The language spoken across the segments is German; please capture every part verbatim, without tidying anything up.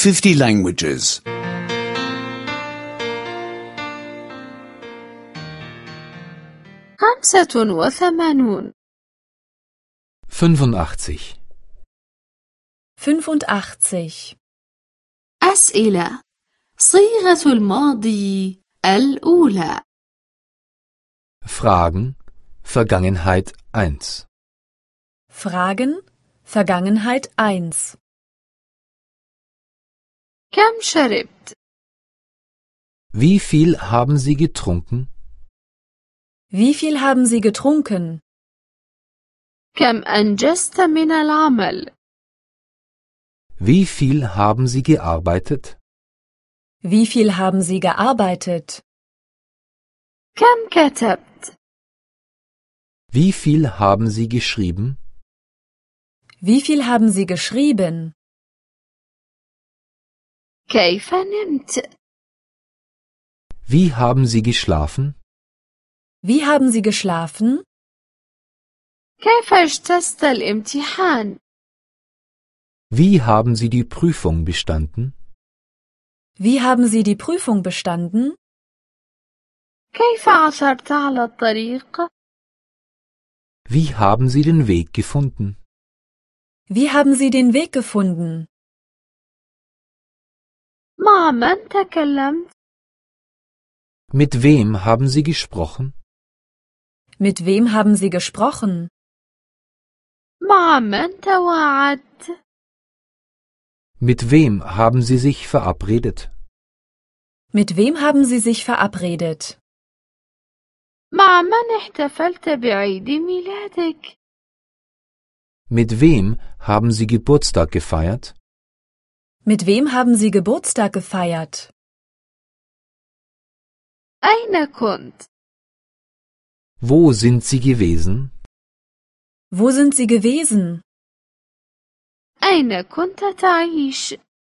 fifty languages. خمسة وثمانون. fünfundachtzig. fünfundachtzig. أسئلة. صيغة الماضي الأولى. Fragen, Vergangenheit eins. Fragen, Vergangenheit eins. كم شربت؟ Wie viel haben Sie getrunken? Wie viel haben Sie getrunken? كم أنجزت من العمل؟ Wie viel haben Sie gearbeitet? Wie viel haben Sie gearbeitet? كم كتبت؟ Wie viel haben Sie geschrieben? Wie viel haben Sie geschrieben? كيف نمت؟ Wie haben Sie geschlafen? Wie haben Sie geschlafen? كيف اجتزت الامتحان؟ Wie haben Sie die Prüfung bestanden? Wie haben Sie die Prüfung bestanden? كيف عثرت على الطريق؟ Wie haben Sie den Weg gefunden? Wie haben Sie den Weg gefunden? مع من تكلمت؟ Mit wem haben Sie gesprochen? Mit wem haben Sie gesprochen? مع من تواعدت؟ Mit wem haben Sie sich verabredet? Mit wem haben Sie sich verabredet? مع من احتفلت بعيد ميلادك؟ Mit wem haben Sie Geburtstag gefeiert? Mit wem haben Sie Geburtstag gefeiert? أين كنت؟ Wo sind Sie gewesen? Wo sind Sie gewesen? أين كنت تعيش؟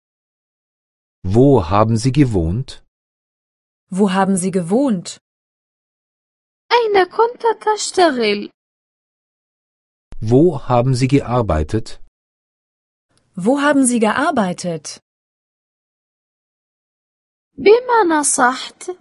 Wo haben Sie gewohnt? Wo haben Sie gewohnt? أين كنت تشتغل؟ Wo haben Sie gearbeitet? Wo haben Sie gearbeitet? بما نصحت؟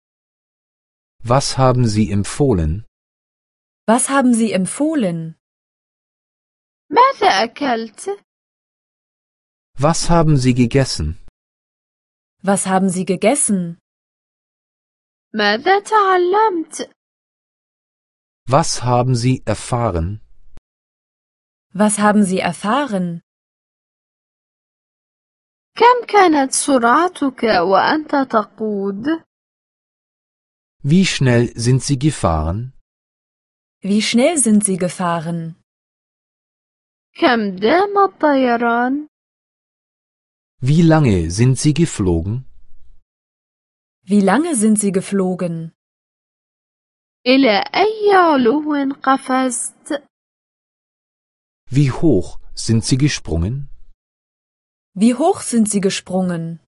Was haben Sie empfohlen? Was haben Sie empfohlen? ماذا أكلت؟ Was haben Sie gegessen? Was haben Sie gegessen? ماذا تعلمت؟ Was haben Sie erfahren? Was haben Sie erfahren? كم كانت سرعتك وأنت تقود؟ Wie schnell sind Sie gefahren? Wie schnell sind Sie gefahren? كم دام الطيران؟ Wie lange sind Sie geflogen? Wie lange sind Sie geflogen? إلى أي علو قفزت؟ Wie hoch sind Sie gesprungen? Wie hoch sind Sie gesprungen?